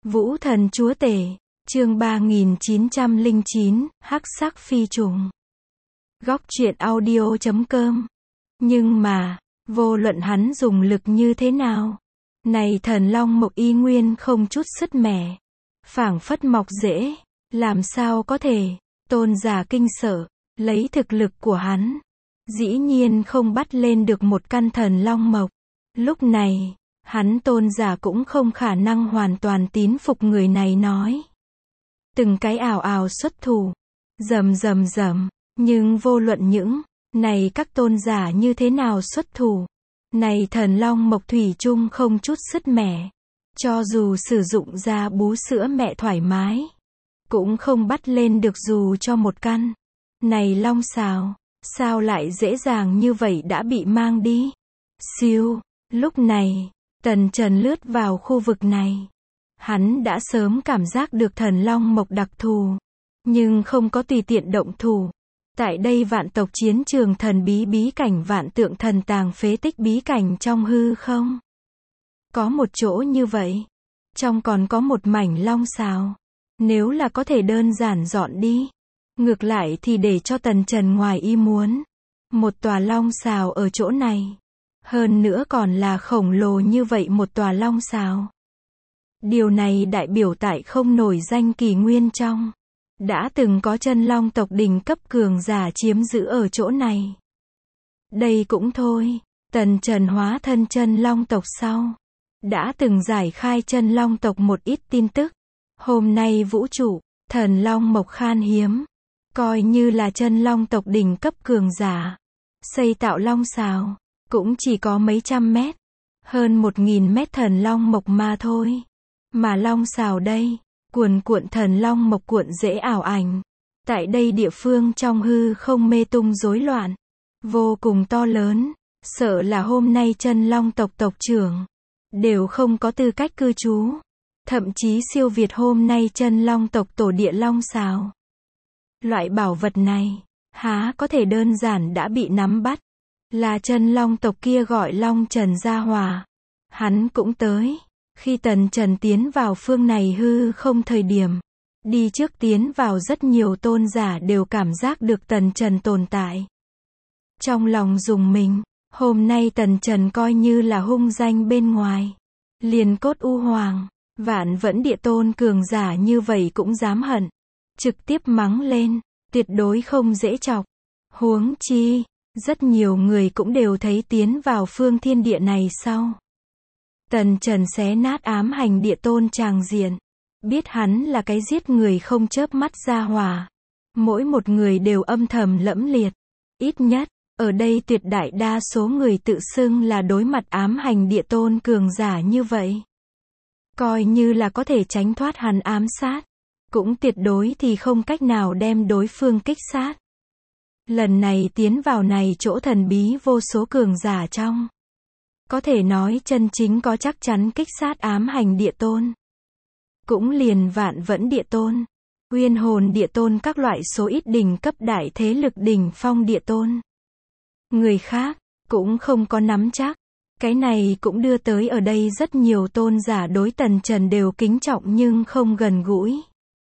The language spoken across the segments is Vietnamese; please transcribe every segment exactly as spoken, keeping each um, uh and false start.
Vũ thần chúa tể, chương ba nghìn chín trăm lẻ chín, hắc sắc phi trùng. Góc truyện audio chấm com. Nhưng mà, vô luận hắn dùng lực như thế nào, này thần long mộc y nguyên không chút sứt mẻ, phảng phất mọc rễ, làm sao có thể, tôn giả kinh sợ, lấy thực lực của hắn, dĩ nhiên không bắt lên được một căn thần long mộc. Lúc này, hắn tôn giả cũng không khả năng hoàn toàn tín phục người này nói. Từng cái ào ào xuất thủ, rầm rầm rầm, nhưng vô luận những này các tôn giả như thế nào xuất thủ, này thần long mộc thủy chung không chút sứt mẻ, cho dù sử dụng ra bú sữa mẹ thoải mái, cũng không bắt lên được dù cho một căn. Này long xào, sao lại dễ dàng như vậy đã bị mang đi? Siêu, lúc này, Tần Trần lướt vào khu vực này. Hắn đã sớm cảm giác được thần long mộc đặc thù, nhưng không có tùy tiện động thủ. Tại đây vạn tộc chiến trường thần bí bí cảnh vạn tượng thần tàng phế tích bí cảnh trong hư không. Có một chỗ như vậy, trong còn có một mảnh long xào. Nếu là có thể đơn giản dọn đi, ngược lại thì để cho Tần Trần ngoài ý muốn. Một tòa long xào ở chỗ này. Hơn nữa còn là khổng lồ như vậy một tòa long xào. Điều này đại biểu tại không nổi danh kỷ nguyên trong. Đã từng có chân long tộc đỉnh cấp cường giả chiếm giữ ở chỗ này. Đây cũng thôi, Tần Trần hóa thân chân long tộc sau. Đã từng giải khai chân long tộc một ít tin tức. Hôm nay vũ trụ, thần long mộc khan hiếm. Coi như là chân long tộc đỉnh cấp cường giả. Xây tạo long xào, cũng chỉ có mấy trăm mét. Hơn một nghìn mét thần long mộc mà thôi. Mà long xào đây, cuồn cuộn thần long mộc cuộn dễ ảo ảnh. Tại đây địa phương trong hư không mê tung rối loạn. Vô cùng to lớn, sợ là hôm nay chân long tộc tộc trưởng đều không có tư cách cư trú. Thậm chí siêu việt hôm nay chân long tộc tổ địa long xào. Loại bảo vật này, há có thể đơn giản đã bị nắm bắt. Là chân long tộc kia gọi Long Trần Gia Hòa. Hắn cũng tới. Khi Tần Trần tiến vào phương này hư không thời điểm, đi trước tiến vào rất nhiều tôn giả đều cảm giác được Tần Trần tồn tại. Trong lòng rùng mình, hôm nay Tần Trần coi như là hung danh bên ngoài. Liền cốt u hoàng, vạn vẫn địa tôn cường giả như vậy cũng dám hận. Trực tiếp mắng lên, tuyệt đối không dễ chọc. Huống chi, rất nhiều người cũng đều thấy tiến vào phương thiên địa này sau. Tần Trần xé nát ám hành địa tôn tràng diện. Biết hắn là cái giết người không chớp mắt gia hỏa. Mỗi một người đều âm thầm lẫm liệt. Ít nhất, ở đây tuyệt đại đa số người tự xưng là đối mặt ám hành địa tôn cường giả như vậy. Coi như là có thể tránh thoát hắn ám sát. Cũng tuyệt đối thì không cách nào đem đối phương kích sát. Lần này tiến vào này chỗ thần bí vô số cường giả trong. Có thể nói chân chính có chắc chắn kích sát ám hành địa tôn. Cũng liền vạn vẫn địa tôn, uyên hồn địa tôn các loại số ít đỉnh cấp đại thế lực đỉnh phong địa tôn. Người khác, cũng không có nắm chắc. Cái này cũng đưa tới ở đây rất nhiều tôn giả đối Tần Trần đều kính trọng nhưng không gần gũi.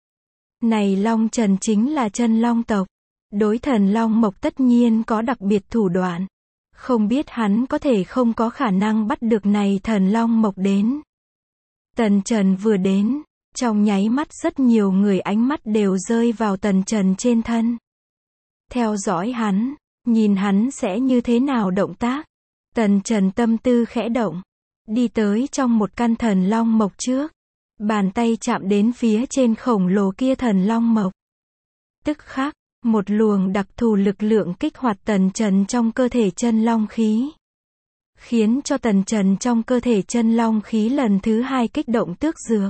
Này Long Trần chính là chân long tộc. Đối thần long mộc tất nhiên có đặc biệt thủ đoạn. Không biết hắn có thể không có khả năng bắt được này thần long mộc đến. Tần Trần vừa đến, trong nháy mắt rất nhiều người ánh mắt đều rơi vào Tần Trần trên thân. Theo dõi hắn, nhìn hắn sẽ như thế nào động tác. Tần Trần tâm tư khẽ động, đi tới trong một căn thần long mộc trước. Bàn tay chạm đến phía trên khổng lồ kia thần long mộc. Tức khắc, một luồng đặc thù lực lượng kích hoạt Tần Trần trong cơ thể chân long khí. Khiến cho Tần Trần trong cơ thể chân long khí lần thứ hai kích động tước dược.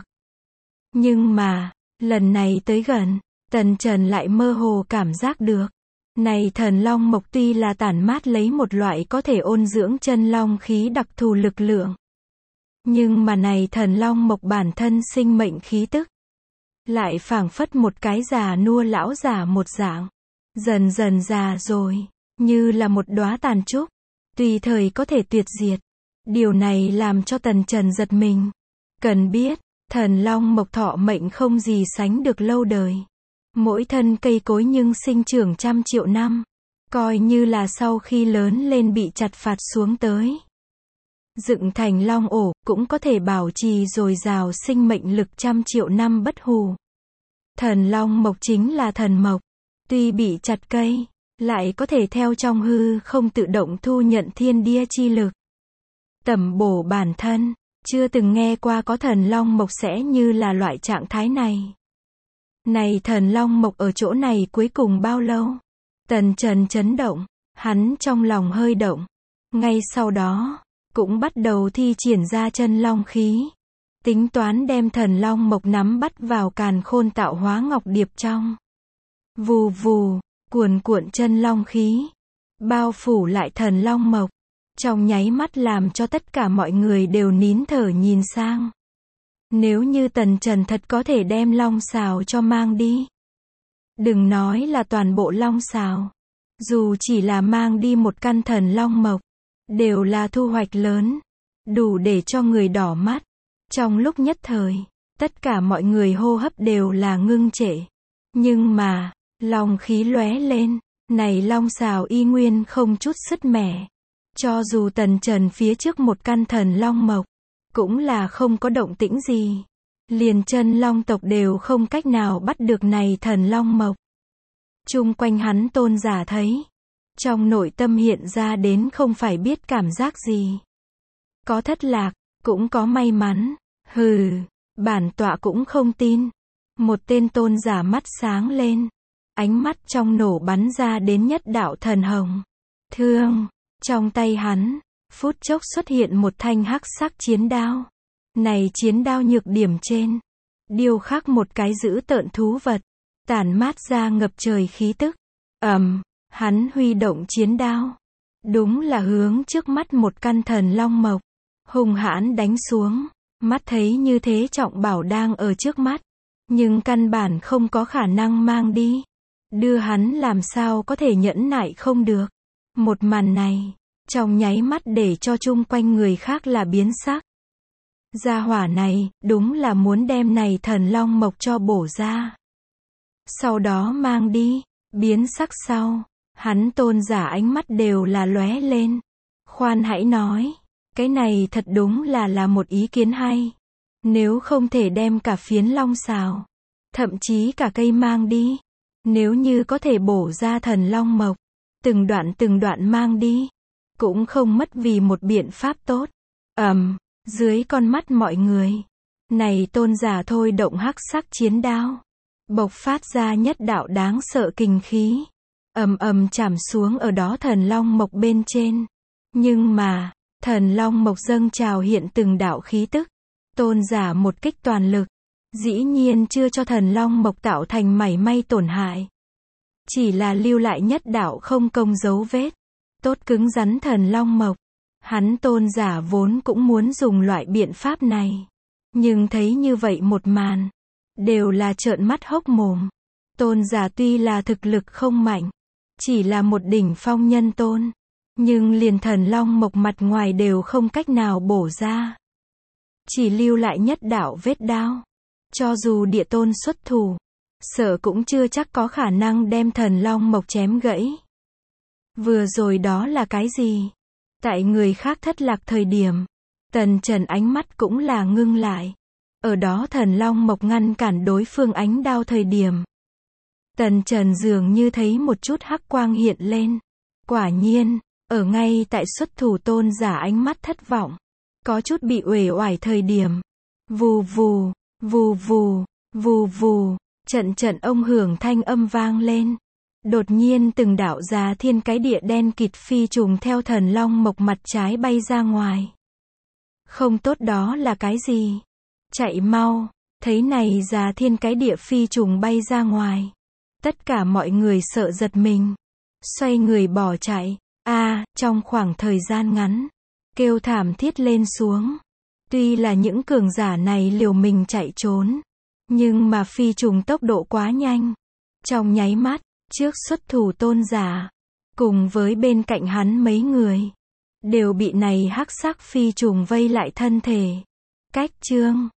Nhưng mà, lần này tới gần, Tần Trần lại mơ hồ cảm giác được. Này thần long mộc tuy là tản mát lấy một loại có thể ôn dưỡng chân long khí đặc thù lực lượng. Nhưng mà này thần long mộc bản thân sinh mệnh khí tức. Lại phảng phất một cái già nua lão già một dạng. Dần dần già rồi, như là một đóa tàn trúc. Tùy thời có thể tuyệt diệt. Điều này làm cho Tần Trần giật mình. Cần biết, Thần long mộc thọ mệnh không gì sánh được lâu đời. Mỗi thân cây cối nhưng sinh trưởng trăm triệu năm. Coi như là sau khi lớn lên bị chặt phạt xuống tới. Dựng thành long ổ, cũng có thể bảo trì dồi dào sinh mệnh lực trăm triệu năm bất hủ. Thần long mộc chính là thần mộc. Tuy bị chặt cây, lại có thể theo trong hư không tự động thu nhận thiên địa chi lực. Tẩm bổ bản thân, chưa từng nghe qua có thần long mộc sẽ như là loại trạng thái này. Này thần long mộc ở chỗ này cuối cùng bao lâu? Tần Trần chấn động, hắn trong lòng hơi động. Ngay sau đó, cũng bắt đầu thi triển ra chân long khí. Tính toán đem thần long mộc nắm bắt vào càn khôn tạo hóa ngọc điệp trong. Vù vù, cuồn cuộn chân long khí. Bao phủ lại thần long mộc. Trong nháy mắt làm cho tất cả mọi người đều nín thở nhìn sang. Nếu như Tần Trần thật có thể đem long xào cho mang đi. Đừng nói là toàn bộ long xào. Dù chỉ là mang đi một căn thần long mộc. Đều là thu hoạch lớn. Đủ để cho người đỏ mắt. Trong lúc nhất thời, tất cả mọi người hô hấp đều là ngưng trệ. Nhưng mà, long khí lóe lên. Này long xào y nguyên không chút sứt mẻ. Cho dù Tần Trần phía trước một căn thần long mộc. Cũng là không có động tĩnh gì. Liền chân long tộc đều không cách nào bắt được này thần long mộc. Chung quanh hắn tôn giả thấy. Trong nội tâm hiện ra đến không phải biết cảm giác gì. Có thất lạc, cũng có may mắn. Hừ, bản tọa cũng không tin. Một tên tôn giả mắt sáng lên. Ánh mắt trong nổ bắn ra đến nhất đạo thần hồng. Thương, trong tay hắn. Phút chốc xuất hiện một thanh hắc sắc chiến đao. Này chiến đao nhược điểm trên. Điêu khắc một cái dữ tợn thú vật. Tản mát ra ngập trời khí tức. Ầm, hắn huy động chiến đao. Đúng là hướng trước mắt một căn thần long mộc. Hùng hãn đánh xuống. Mắt thấy như thế trọng bảo đang ở trước mắt. Nhưng căn bản không có khả năng mang đi. Đưa hắn làm sao có thể nhẫn nại không được. Một màn này. Trong nháy mắt để cho chung quanh người khác là biến sắc. Gia hỏa này, đúng là muốn đem này thần long mộc cho bổ ra. Sau đó mang đi, biến sắc sau. Hắn tôn giả ánh mắt đều là lóe lên. Khoan hãy nói, cái này thật đúng là là một ý kiến hay. Nếu không thể đem cả phiến long xào, thậm chí cả cây mang đi. Nếu như có thể bổ ra thần long mộc, từng đoạn từng đoạn mang đi. Cũng không mất vì một biện pháp tốt. Ầm, um, dưới con mắt mọi người. Này tôn giả thôi động hắc sắc chiến đao. Bộc phát ra nhất đạo đáng sợ kinh khí. Ầm ầm chạm xuống ở đó thần long mộc bên trên. Nhưng mà, thần long mộc dâng trào hiện từng đạo khí tức. Tôn giả một kích toàn lực. Dĩ nhiên chưa cho thần long mộc tạo thành mảy may tổn hại. Chỉ là lưu lại nhất đạo không công dấu vết. Tốt cứng rắn thần long mộc. Hắn tôn giả vốn cũng muốn dùng loại biện pháp này. Nhưng thấy như vậy một màn. Đều là trợn mắt hốc mồm. Tôn giả tuy là thực lực không mạnh. Chỉ là một đỉnh phong nhân tôn. Nhưng liền thần long mộc mặt ngoài đều không cách nào bổ ra. Chỉ lưu lại nhất đạo vết đao. Cho dù địa tôn xuất thủ. Sợ cũng chưa chắc có khả năng đem thần long mộc chém gãy. Vừa rồi đó là cái gì? Tại người khác thất lạc thời điểm. Tần Trần ánh mắt cũng là ngưng lại. Ở đó thần long mộc ngăn cản đối phương ánh đao thời điểm. Tần Trần dường như thấy một chút hắc quang hiện lên. Quả nhiên, ở ngay tại xuất thủ tôn giả ánh mắt thất vọng. Có chút bị uể oải thời điểm. Vù vù, vù vù, vù vù, trận trận ông hưởng thanh âm vang lên. Đột nhiên từng đạo già thiên cái địa đen kịt phi trùng theo thần long mộc mặt trái bay ra ngoài. Không tốt, đó là cái gì? Chạy mau, thấy này già thiên cái địa phi trùng bay ra ngoài. Tất cả mọi người sợ giật mình. Xoay người bỏ chạy. A, à, trong khoảng thời gian ngắn. Kêu thảm thiết lên xuống. Tuy là những cường giả này liều mình chạy trốn. Nhưng mà phi trùng tốc độ quá nhanh. Trong nháy mắt. Trước xuất thủ tôn giả, cùng với bên cạnh hắn mấy người, đều bị này hắc sắc phi trùng vây lại thân thể. Cách chương